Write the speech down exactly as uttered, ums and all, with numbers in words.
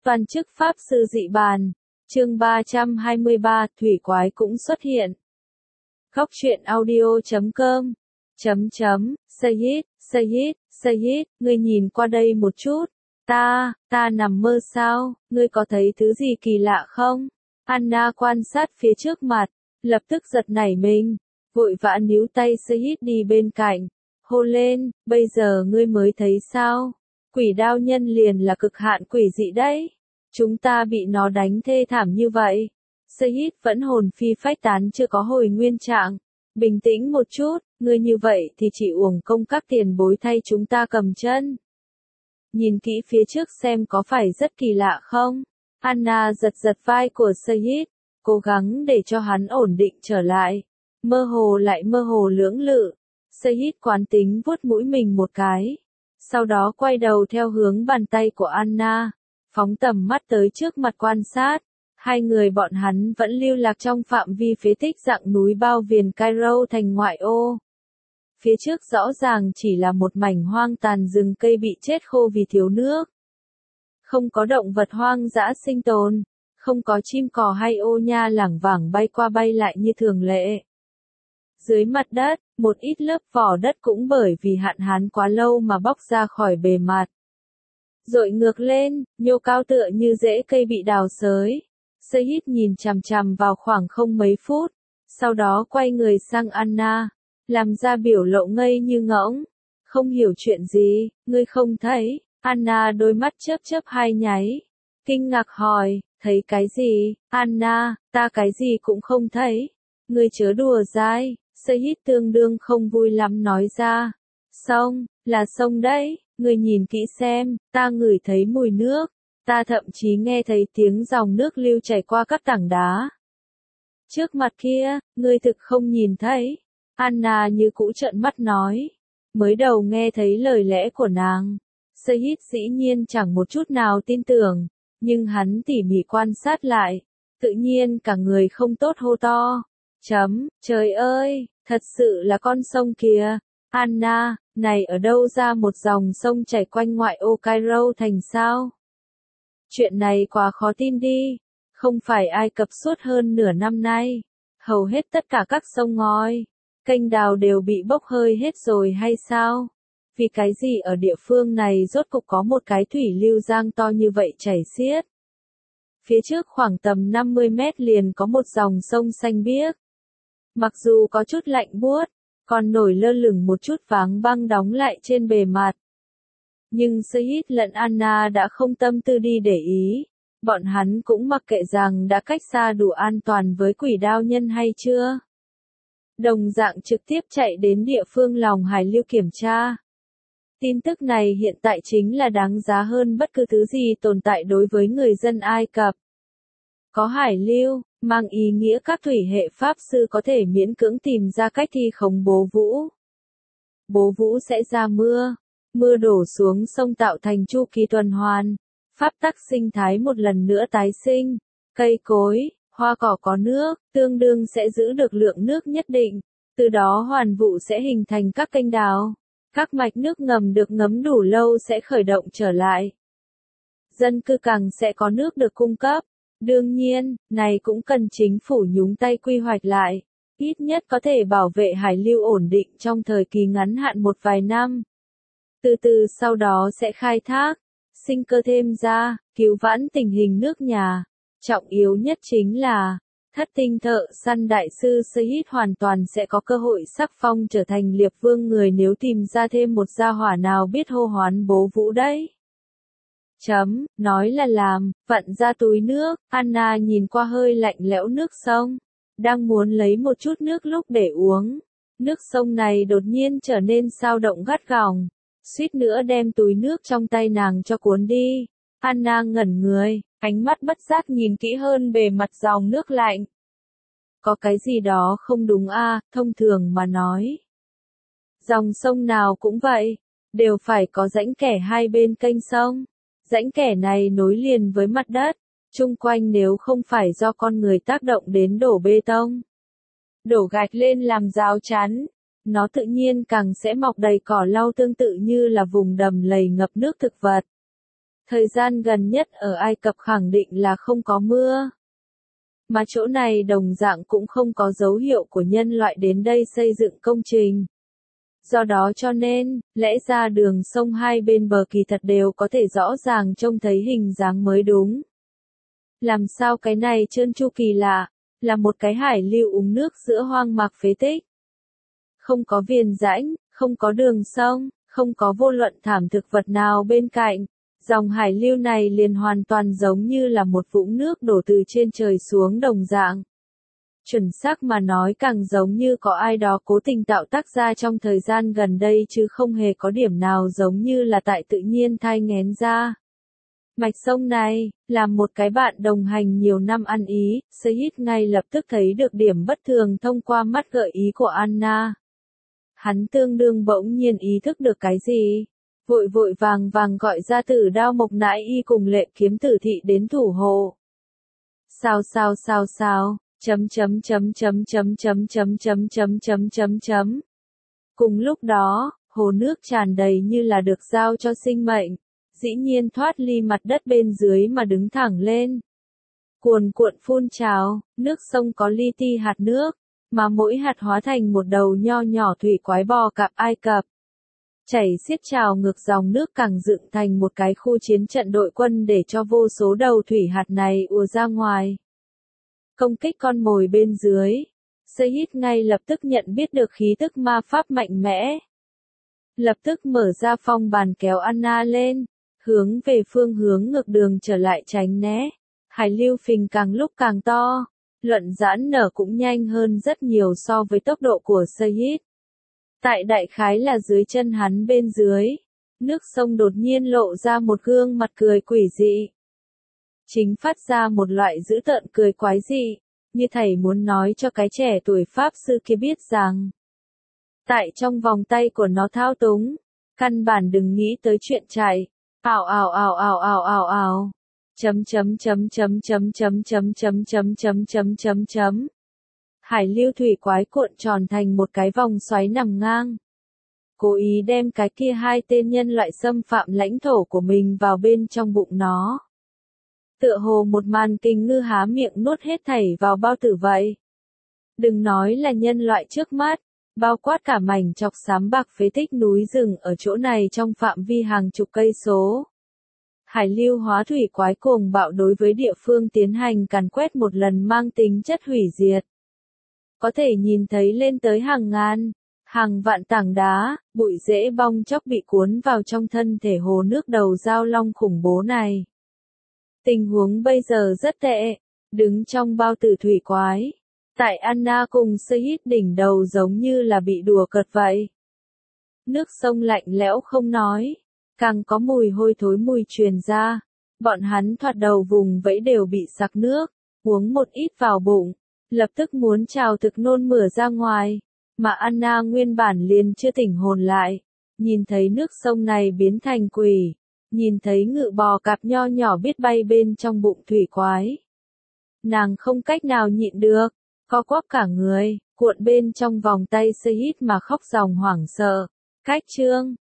Toàn chức pháp sư dị bàn. Chương ba trăm hai mươi ba, thủy quái cũng xuất hiện. Góc truyện audio chấm com. Chấm chấm, Sayid, Sayid, Sayid, ngươi nhìn qua đây một chút. Ta, ta nằm mơ sao, ngươi có thấy thứ gì kỳ lạ không? Anna quan sát phía trước mặt, lập tức giật nảy mình, vội vã níu tay Sayid đi bên cạnh, hô lên, bây giờ ngươi mới thấy sao? Quỷ đao nhân liền là cực hạn quỷ dị đấy. Chúng ta bị nó đánh thê thảm như vậy. Sayid vẫn hồn phi phách tán chưa có hồi nguyên trạng. Bình tĩnh một chút, ngươi như vậy thì chỉ uổng công các tiền bối thay chúng ta cầm chân. Nhìn kỹ phía trước xem có phải rất kỳ lạ không? Anna giật giật vai của Sayid, cố gắng để cho hắn ổn định trở lại. Mơ hồ lại mơ hồ lưỡng lự. Sayid quán tính vuốt mũi mình một cái. Sau đó quay đầu theo hướng bàn tay của Anna, phóng tầm mắt tới trước mặt quan sát. Hai người bọn hắn vẫn lưu lạc trong phạm vi phế tích dạng núi bao viền Cairo thành ngoại ô. Phía trước rõ ràng chỉ là một mảnh hoang tàn rừng cây bị chết khô vì thiếu nước. Không có động vật hoang dã sinh tồn, không có chim cò hay ô nha lảng vảng bay qua bay lại như thường lệ. Dưới mặt đất, một ít lớp vỏ đất cũng bởi vì hạn hán quá lâu mà bóc ra khỏi bề mặt. Dội ngược lên, nhô cao tựa như rễ cây bị đào xới. Sayid nhìn chằm chằm vào khoảng không mấy phút, sau đó quay người sang Anna, làm ra biểu lộ ngây như ngỗng. Không hiểu chuyện gì, ngươi không thấy? Anna đôi mắt chớp chớp hai nháy, kinh ngạc hỏi, thấy cái gì? Anna, ta cái gì cũng không thấy. Ngươi chớ đùa dai. Sayid tương đương không vui lắm nói ra. Sông, là sông đấy, ngươi nhìn kỹ xem, ta ngửi thấy mùi nước, ta thậm chí nghe thấy tiếng dòng nước lưu chảy qua các tảng đá. Trước mặt kia, ngươi thực không nhìn thấy. Anna như cũ trợn mắt nói. Mới đầu nghe thấy lời lẽ của nàng, Sayid dĩ nhiên chẳng một chút nào tin tưởng, nhưng hắn tỉ mỉ quan sát lại, tự nhiên cả người không tốt hô to. Chấm, trời ơi, thật sự là con sông kìa. Anna, này ở đâu ra một dòng sông chảy quanh ngoại ô Cairo thành sao? Chuyện này quá khó tin đi. Không phải Ai Cập suốt hơn nửa năm nay, hầu hết tất cả các sông ngòi, kênh đào đều bị bốc hơi hết rồi hay sao? Vì cái gì ở địa phương này rốt cục có một cái thủy lưu giang to như vậy chảy xiết? Phía trước khoảng tầm năm mươi mét liền có một dòng sông xanh biếc. Mặc dù có chút lạnh buốt, còn nổi lơ lửng một chút váng băng đóng lại trên bề mặt. Nhưng Sayid lẫn Anna đã không tâm tư đi để ý. Bọn hắn cũng mặc kệ rằng đã cách xa đủ an toàn với quỷ đao nhân hay chưa. Đồng dạng trực tiếp chạy đến địa phương lòng hải lưu kiểm tra. Tin tức này hiện tại chính là đáng giá hơn bất cứ thứ gì tồn tại đối với người dân Ai Cập. Có hải lưu, mang ý nghĩa các thủy hệ pháp sư có thể miễn cưỡng tìm ra cách thi khống bố vũ. Bố vũ sẽ ra mưa, mưa đổ xuống sông tạo thành chu kỳ tuần hoàn, pháp tắc sinh thái một lần nữa tái sinh, cây cối, hoa cỏ có nước, tương đương sẽ giữ được lượng nước nhất định, từ đó hoàn vụ sẽ hình thành các kênh đào, các mạch nước ngầm được ngấm đủ lâu sẽ khởi động trở lại. Dân cư càng sẽ có nước được cung cấp. Đương nhiên, này cũng cần chính phủ nhúng tay quy hoạch lại, ít nhất có thể bảo vệ hải lưu ổn định trong thời kỳ ngắn hạn một vài năm. Từ từ sau đó sẽ khai thác, sinh cơ thêm ra, cứu vãn tình hình nước nhà. Trọng yếu nhất chính là, thất tinh thợ săn đại sư Sayid hoàn toàn sẽ có cơ hội sắc phong trở thành liệp vương người nếu tìm ra thêm một gia hỏa nào biết hô hoán bố vũ đấy. Chấm, nói là làm, vặn ra túi nước, Anna nhìn qua hơi lạnh lẽo nước sông, đang muốn lấy một chút nước lúc để uống. Nước sông này đột nhiên trở nên sao động gắt gỏng, suýt nữa đem túi nước trong tay nàng cho cuốn đi. Anna ngẩn người, ánh mắt bất giác nhìn kỹ hơn bề mặt dòng nước lạnh. Có cái gì đó không đúng a, à, thông thường mà nói. Dòng sông nào cũng vậy, đều phải có rãnh kẻ hai bên kênh sông. Rãnh kẻ này nối liền với mặt đất, chung quanh nếu không phải do con người tác động đến đổ bê tông, đổ gạch lên làm rào chắn, nó tự nhiên càng sẽ mọc đầy cỏ lau tương tự như là vùng đầm lầy ngập nước thực vật. Thời gian gần nhất ở Ai Cập khẳng định là không có mưa. Mà chỗ này đồng dạng cũng không có dấu hiệu của nhân loại đến đây xây dựng công trình. Do đó cho nên, lẽ ra đường sông hai bên bờ kỳ thật đều có thể rõ ràng trông thấy hình dáng mới đúng. Làm sao cái này trơn tru kỳ lạ, là một cái hải lưu uống nước giữa hoang mạc phế tích. Không có viền rãnh, không có đường sông, không có vô luận thảm thực vật nào bên cạnh. Dòng hải lưu này liền hoàn toàn giống như là một vũng nước đổ từ trên trời xuống đồng dạng. Chuẩn xác mà nói càng giống như có ai đó cố tình tạo tác ra trong thời gian gần đây chứ không hề có điểm nào giống như là tại tự nhiên thai nghén ra. Mạch sông này, làm một cái bạn đồng hành nhiều năm ăn ý, Sayid ngay lập tức thấy được điểm bất thường thông qua mắt gợi ý của Anna. Hắn tương đương bỗng nhiên ý thức được cái gì? Vội vội vàng vàng gọi ra Tử Đao Mộc Nãi Y cùng Lệ Kiếm Tử Thị đến thủ hộ. Sao sao sao sao, chấm chấm chấm chấm chấm chấm chấm chấm chấm chấm chấm chấm. Cùng lúc đó, hồ nước tràn đầy như là được giao cho sinh mệnh, dĩ nhiên thoát ly mặt đất bên dưới mà đứng thẳng lên. Cuồn cuộn phun trào, nước sông có li ti hạt nước, mà mỗi hạt hóa thành một đầu nho nhỏ thủy quái bò cạp Ai Cập. Chảy xiết trào ngược dòng nước càng dựng thành một cái khu chiến trận đội quân để cho vô số đầu thủy hạt này ùa ra ngoài. Công kích con mồi bên dưới. Sayid ngay lập tức nhận biết được khí tức ma pháp mạnh mẽ. Lập tức mở ra phong bàn kéo Anna lên, hướng về phương hướng ngược đường trở lại tránh né. Hải lưu phình càng lúc càng to, luận giãn nở cũng nhanh hơn rất nhiều so với tốc độ của Sayid. Tại đại khái là dưới chân hắn bên dưới, nước sông đột nhiên lộ ra một gương mặt cười quỷ dị. Chính phát ra một loại dữ tợn cười quái dị, như thầy muốn nói cho cái trẻ tuổi Pháp sư kia biết rằng, tại trong vòng tay của nó thao túng, căn bản đừng nghĩ tới chuyện chạy. Ào ào ào ào ào ào ào. Chấm chấm chấm chấm chấm chấm chấm chấm chấm chấm chấm chấm chấm. Hải lưu thủy quái cuộn tròn thành một cái vòng xoáy nằm ngang. Cố ý đem cái kia hai tên nhân loại xâm phạm lãnh thổ của mình vào bên trong bụng nó. Tựa hồ một màn kinh ngư há miệng nuốt hết thảy vào bao tử vậy. Đừng nói là nhân loại trước mắt, bao quát cả mảnh chọc xám bạc phế tích núi rừng ở chỗ này trong phạm vi hàng chục cây số. Hải lưu hóa thủy quái cuồng bạo đối với địa phương tiến hành càn quét một lần mang tính chất hủy diệt. Có thể nhìn thấy lên tới hàng ngàn, hàng vạn tảng đá, bụi rễ bong chóc bị cuốn vào trong thân thể hồ nước đầu dao long khủng bố này. Tình huống bây giờ rất tệ, đứng trong bao tử thủy quái. Tại Anna cùng Sayid đỉnh đầu giống như là bị đùa cợt vậy. Nước sông lạnh lẽo không nói, càng có mùi hôi thối mùi truyền ra. Bọn hắn thoạt đầu vùng vẫy đều bị sặc nước, uống một ít vào bụng, lập tức muốn trào thực nôn mửa ra ngoài. Mà Anna nguyên bản liền chưa tỉnh hồn lại, nhìn thấy nước sông này biến thành quỷ, nhìn thấy ngự bò cạp nho nhỏ biết bay bên trong bụng thủy quái. Nàng không cách nào nhịn được, co quắp cả người, cuộn bên trong vòng tay Sayid mà khóc ròng hoảng sợ. Cách chương